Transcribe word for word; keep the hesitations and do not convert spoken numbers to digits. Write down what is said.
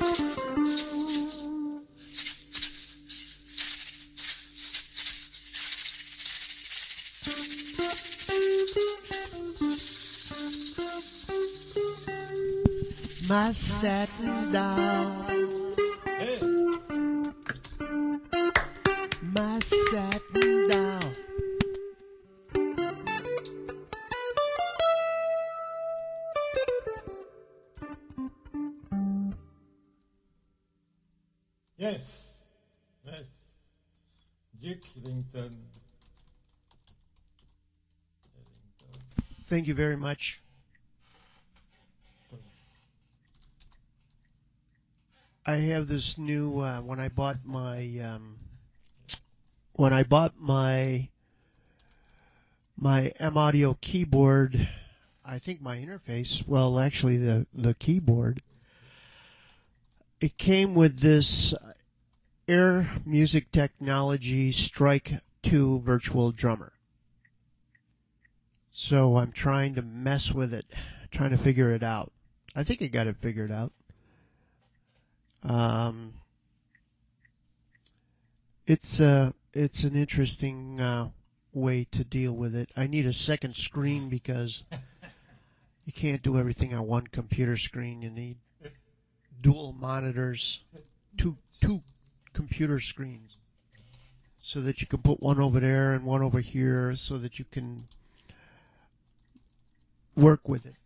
My satin doll, my satin doll. Yes, yes, Duke Ellington. Thank you very much. I have this new uh, when I bought my um, when I bought my my M Audio keyboard. I think my interface. Well, actually, the the keyboard. It came with this Air Music Technology Strike two Virtual Drummer. So I'm trying to mess with it, trying to figure it out. I think I got it figured out. Um, it's uh, it's an interesting uh, way to deal with it. I need a second screen because you can't do everything on one computer screen. You need dual monitors, two two computer screens, so that you can put one over there and one over here, so that you can work with it.